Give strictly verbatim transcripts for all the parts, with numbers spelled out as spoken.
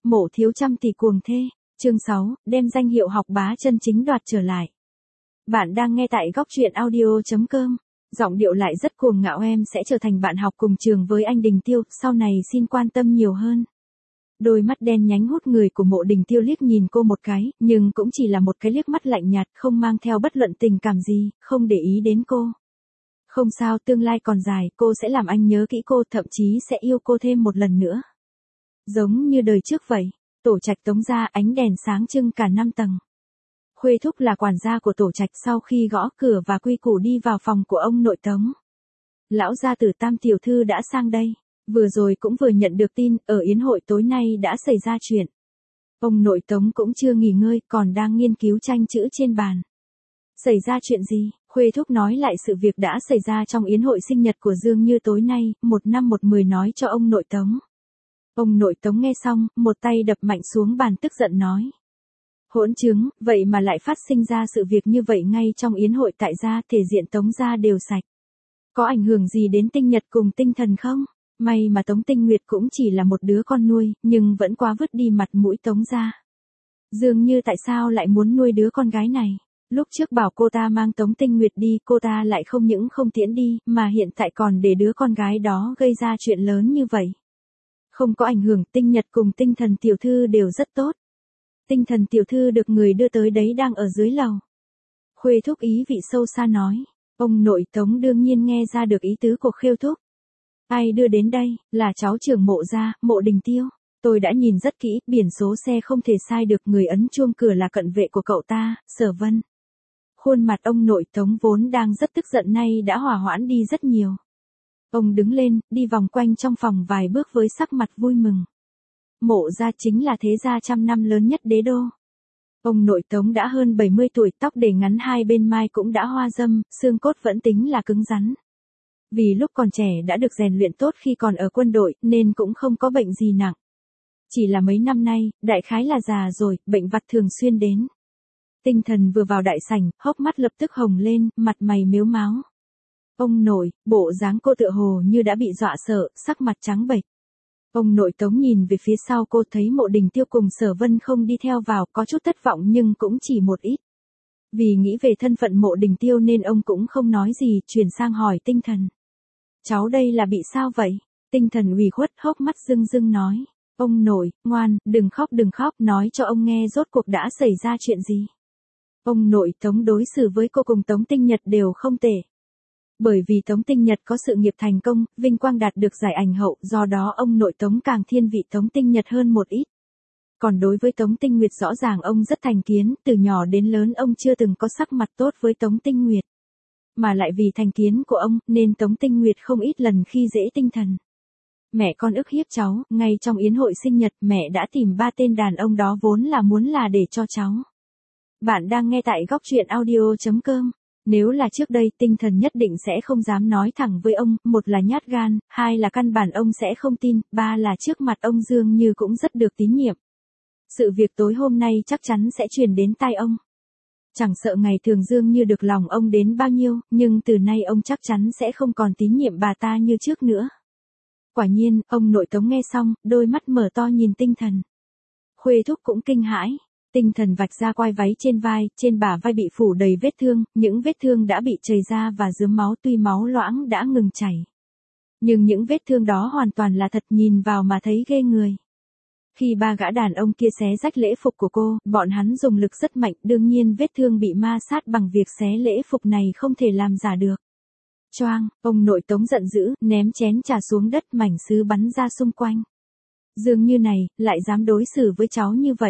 Mộ thiếu trăm tỷ cuồng thê, chương sáu, đem danh hiệu học bá chân chính đoạt trở lại. Bạn đang nghe tại góc truyện audio chấm com. Giọng điệu lại rất cuồng ngạo, em sẽ trở thành bạn học cùng trường với anh Đình Tiêu, sau này xin quan tâm nhiều hơn. Đôi mắt đen nhánh hút người của Mộ Đình Tiêu liếc nhìn cô một cái, nhưng cũng chỉ là một cái liếc mắt lạnh nhạt, không mang theo bất luận tình cảm gì, không để ý đến cô. Không sao, tương lai còn dài, cô sẽ làm anh nhớ kỹ cô, thậm chí sẽ yêu cô thêm một lần nữa. Giống như đời trước vậy, tổ trạch Tống gia, ánh đèn sáng trưng cả năm tầng. Khuê Thúc là quản gia của tổ trạch, sau khi gõ cửa và quy củ đi vào phòng của ông nội Tống. Lão gia tử Tam tiểu thư đã sang đây, vừa rồi cũng vừa nhận được tin, ở yến hội tối nay đã xảy ra chuyện. Ông nội Tống cũng chưa nghỉ ngơi, còn đang nghiên cứu tranh chữ trên bàn. Xảy ra chuyện gì? Khuê Thúc nói lại sự việc đã xảy ra trong yến hội sinh nhật của Dương Như tối nay, một năm một mười nói cho ông nội Tống. Ông nội Tống nghe xong, một tay đập mạnh xuống bàn tức giận nói. Hỗn chứng, vậy mà lại phát sinh ra sự việc như vậy ngay trong yến hội tại gia, thể diện Tống gia đều sạch. Có ảnh hưởng gì đến tinh nhật cùng tinh thần không? May mà Tống Tinh Nguyệt cũng chỉ là một đứa con nuôi, nhưng vẫn quá vứt đi mặt mũi Tống gia. Dương Như tại sao lại muốn nuôi đứa con gái này? Lúc trước bảo cô ta mang Tống Tinh Nguyệt đi, cô ta lại không những không tiễn đi, mà hiện tại còn để đứa con gái đó gây ra chuyện lớn như vậy. Không có ảnh hưởng, tinh nhật cùng tinh thần tiểu thư đều rất tốt. Tinh thần tiểu thư được người đưa tới đấy đang ở dưới lầu. Khuê Thúc ý vị sâu xa nói. Ông nội Tống đương nhiên nghe ra được ý tứ của Khuê Thúc. Ai đưa đến đây? Là cháu trưởng Mộ gia, Mộ Đình Tiêu. Tôi đã nhìn rất kỹ, biển số xe không thể sai được, người ấn chuông cửa là cận vệ của cậu ta, Sở Vân. Khuôn mặt ông nội Tống vốn đang rất tức giận nay đã hòa hoãn đi rất nhiều. Ông đứng lên, đi vòng quanh trong phòng vài bước với sắc mặt vui mừng. Mộ gia chính là thế gia trăm năm lớn nhất đế đô. Ông nội Tống đã hơn bảy mươi tuổi, tóc để ngắn hai bên mai cũng đã hoa râm, xương cốt vẫn tính là cứng rắn. Vì lúc còn trẻ đã được rèn luyện tốt khi còn ở quân đội, nên cũng không có bệnh gì nặng. Chỉ là mấy năm nay, đại khái là già rồi, bệnh vặt thường xuyên đến. Tinh thần vừa vào đại sảnh, hốc mắt lập tức hồng lên, mặt mày mếu máo. Ông nội, bộ dáng cô tựa hồ như đã bị dọa sợ, sắc mặt trắng bệch. Ông nội Tống nhìn về phía sau cô, thấy Mộ Đình Tiêu cùng Sở Vân không đi theo vào, có chút thất vọng nhưng cũng chỉ một ít. Vì nghĩ về thân phận Mộ Đình Tiêu nên ông cũng không nói gì, chuyển sang hỏi Tinh Thần. Cháu đây là bị sao vậy? Tinh Thần ủy khuất, hốc mắt rưng rưng nói. Ông nội, ngoan, đừng khóc đừng khóc, nói cho ông nghe rốt cuộc đã xảy ra chuyện gì. Ông nội Tống đối xử với cô cùng Tống Tinh Nhật đều không tệ. Bởi vì Tống Tinh Nhật có sự nghiệp thành công, vinh quang đạt được giải ảnh hậu, do đó ông nội Tống càng thiên vị Tống Tinh Nhật hơn một ít. Còn đối với Tống Tinh Nguyệt rõ ràng ông rất thành kiến, từ nhỏ đến lớn ông chưa từng có sắc mặt tốt với Tống Tinh Nguyệt. Mà lại vì thành kiến của ông, nên Tống Tinh Nguyệt không ít lần khi dễ Tinh Thần. Mẹ con ức hiếp cháu, ngay trong yến hội sinh nhật mẹ đã tìm ba tên đàn ông đó vốn là muốn là để cho cháu. Bạn đang nghe tại góc truyện audio chấm com. Nếu là trước đây, Tinh Thần nhất định sẽ không dám nói thẳng với ông, một là nhát gan, hai là căn bản ông sẽ không tin, ba là trước mặt ông Dương Như cũng rất được tín nhiệm. Sự việc tối hôm nay chắc chắn sẽ truyền đến tai ông. Chẳng sợ ngày thường Dương Như được lòng ông đến bao nhiêu, nhưng từ nay ông chắc chắn sẽ không còn tín nhiệm bà ta như trước nữa. Quả nhiên, ông nội Tống nghe xong, đôi mắt mở to nhìn Tinh Thần. Khuê Thúc cũng kinh hãi. Tinh Thần vạch ra quai váy trên vai, trên bả vai bị phủ đầy vết thương, những vết thương đã bị chảy ra và rướm máu, tuy máu loãng đã ngừng chảy. Nhưng những vết thương đó hoàn toàn là thật, nhìn vào mà thấy ghê người. Khi ba gã đàn ông kia xé rách lễ phục của cô, bọn hắn dùng lực rất mạnh, đương nhiên vết thương bị ma sát bằng việc xé lễ phục này không thể làm giả được. Choang, ông nội Tống giận dữ, ném chén trà xuống đất, mảnh sứ bắn ra xung quanh. Dương Như này, lại dám đối xử với cháu như vậy.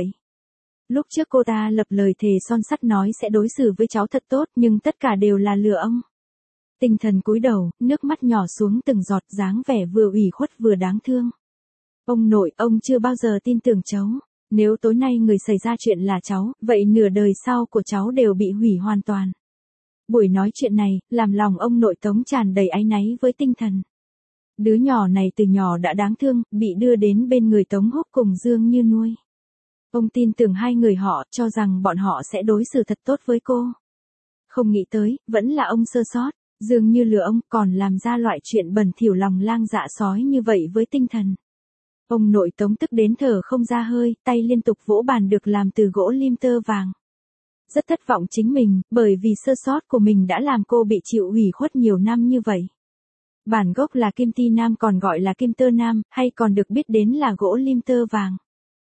Lúc trước cô ta lập lời thề son sắt nói sẽ đối xử với cháu thật tốt, nhưng tất cả đều là lừa ông. Tinh Thần cúi đầu, nước mắt nhỏ xuống từng giọt, dáng vẻ vừa ủy khuất vừa đáng thương. Ông nội, ông chưa bao giờ tin tưởng cháu. Nếu tối nay người xảy ra chuyện là cháu, vậy nửa đời sau của cháu đều bị hủy hoàn toàn. Buổi nói chuyện này, làm lòng ông nội Tống tràn đầy áy náy với Tinh Thần. Đứa nhỏ này từ nhỏ đã đáng thương, bị đưa đến bên người Tống Húc cùng Dương Như nuôi. Ông tin tưởng hai người họ, cho rằng bọn họ sẽ đối xử thật tốt với cô. Không nghĩ tới, vẫn là ông sơ sót, Dương Như lừa ông, còn làm ra loại chuyện bẩn thỉu lòng lang dạ sói như vậy với Tinh Thần. Ông nội Tống tức đến thở không ra hơi, tay liên tục vỗ bàn được làm từ gỗ lim tơ vàng. Rất thất vọng chính mình, bởi vì sơ sót của mình đã làm cô bị chịu ủy khuất nhiều năm như vậy. Bản gốc là kim ti nam, còn gọi là kim tơ nam, hay còn được biết đến là gỗ lim tơ vàng.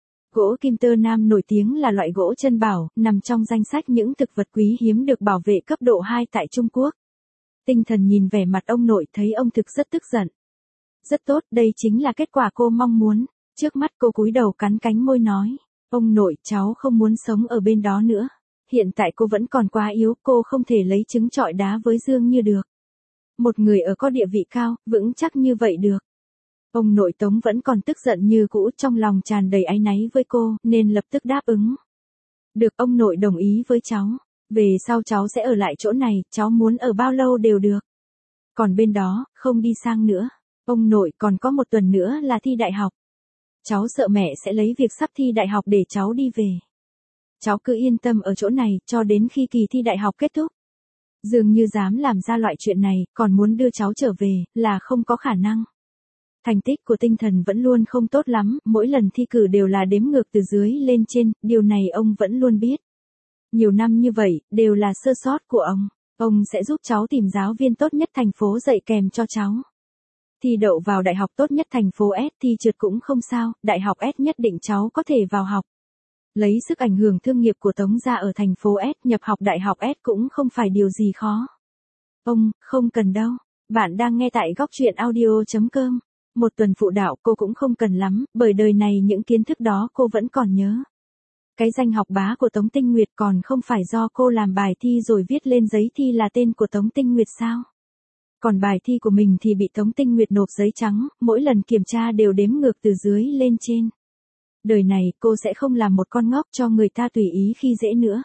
Gỗ kim tơ nam nổi tiếng là loại gỗ chân bảo, nằm trong danh sách những thực vật quý hiếm được bảo vệ cấp độ hai tại Trung Quốc. Tinh Thần nhìn vẻ mặt ông nội thấy ông thực rất tức giận. Rất tốt, đây chính là kết quả cô mong muốn. Trước mắt cô cúi đầu cắn cánh môi nói. Ông nội, cháu không muốn sống ở bên đó nữa. Hiện tại cô vẫn còn quá yếu, cô không thể lấy trứng trọi đá với Dương Như được. Một người ở có địa vị cao, vững chắc như vậy được. Ông nội Tống vẫn còn tức giận như cũ, trong lòng tràn đầy áy náy với cô, nên lập tức đáp ứng. Được, ông nội đồng ý với cháu. Về sau cháu sẽ ở lại chỗ này, cháu muốn ở bao lâu đều được. Còn bên đó, không đi sang nữa. Ông nội, còn có một tuần nữa là thi đại học. Cháu sợ mẹ sẽ lấy việc sắp thi đại học để cháu đi về. Cháu cứ yên tâm ở chỗ này, cho đến khi kỳ thi đại học kết thúc. Dương Như dám làm ra loại chuyện này, còn muốn đưa cháu trở về, là không có khả năng. Thành tích của Tinh Thần vẫn luôn không tốt lắm, mỗi lần thi cử đều là đếm ngược từ dưới lên trên, điều này ông vẫn luôn biết. Nhiều năm như vậy, đều là sơ sót của ông. Ông sẽ giúp cháu tìm giáo viên tốt nhất thành phố dạy kèm cho cháu. Thi đậu vào đại học tốt nhất thành phố S, thi trượt cũng không sao, đại học S nhất định cháu có thể vào học. Lấy sức ảnh hưởng thương nghiệp của Tống gia ở thành phố S, nhập học đại học S cũng không phải điều gì khó. Ông, không cần đâu. Bạn đang nghe tại góc truyện audio chấm com. Một tuần phụ đạo cô cũng không cần lắm, bởi đời này những kiến thức đó cô vẫn còn nhớ. Cái danh học bá của Tống Tinh Nguyệt còn không phải do cô làm bài thi rồi viết lên giấy thi là tên của Tống Tinh Nguyệt sao? Còn bài thi của mình thì bị Tống Tinh Nguyệt nộp giấy trắng, mỗi lần kiểm tra đều đếm ngược từ dưới lên trên. Đời này cô sẽ không làm một con ngốc cho người ta tùy ý khi dễ nữa.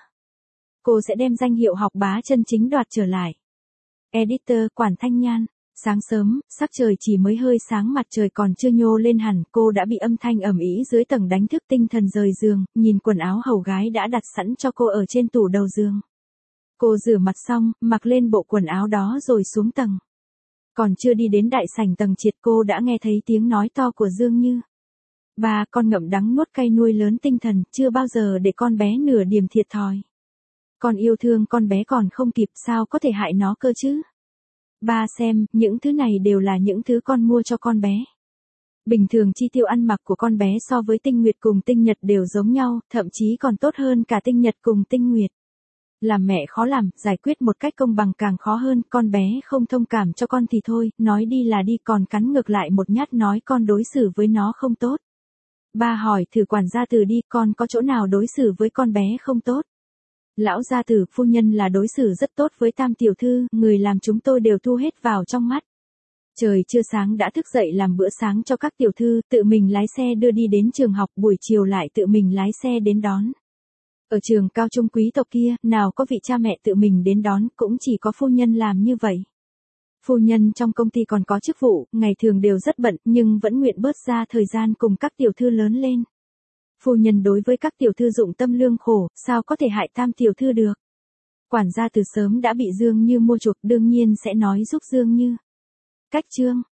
Cô sẽ đem danh hiệu học bá chân chính đoạt trở lại. Editor Quản Thanh Nhan. Sáng sớm, sắc trời chỉ mới hơi sáng, mặt trời còn chưa nhô lên hẳn, cô đã bị âm thanh ầm ĩ dưới tầng đánh thức. Tinh Thần rời giường, nhìn quần áo hầu gái đã đặt sẵn cho cô ở trên tủ đầu giường. Cô rửa mặt xong, mặc lên bộ quần áo đó rồi xuống tầng. Còn chưa đi đến đại sảnh tầng trệt cô đã nghe thấy tiếng nói to của Dương Như. Ba, con ngậm đắng nuốt cay nuôi lớn Tinh Thần, chưa bao giờ để con bé nửa điểm thiệt thòi. Con yêu thương con bé còn không kịp, sao có thể hại nó cơ chứ? Ba xem, những thứ này đều là những thứ con mua cho con bé. Bình thường chi tiêu ăn mặc của con bé so với Tinh Nguyệt cùng Tinh Nhật đều giống nhau, thậm chí còn tốt hơn cả Tinh Nhật cùng Tinh Nguyệt. Làm mẹ khó làm, giải quyết một cách công bằng càng khó hơn, con bé không thông cảm cho con thì thôi, nói đi là đi, còn cắn ngược lại một nhát nói con đối xử với nó không tốt. Ba hỏi thử quản gia Từ đi, con có chỗ nào đối xử với con bé không tốt? Lão gia tử, phu nhân là đối xử rất tốt với Tam tiểu thư, người làm chúng tôi đều thu hết vào trong mắt. Trời chưa sáng đã thức dậy làm bữa sáng cho các tiểu thư, tự mình lái xe đưa đi đến trường học, buổi chiều lại tự mình lái xe đến đón. Ở trường cao trung quý tộc kia, nào có vị cha mẹ tự mình đến đón, cũng chỉ có phu nhân làm như vậy. Phu nhân trong công ty còn có chức vụ, ngày thường đều rất bận, nhưng vẫn nguyện bớt ra thời gian cùng các tiểu thư lớn lên. Phu nhân đối với các tiểu thư dụng tâm lương khổ, sao có thể hại Tam tiểu thư được. Quản gia từ sớm đã bị Dương Như mua chuộc, đương nhiên sẽ nói giúp Dương Như. Cách chương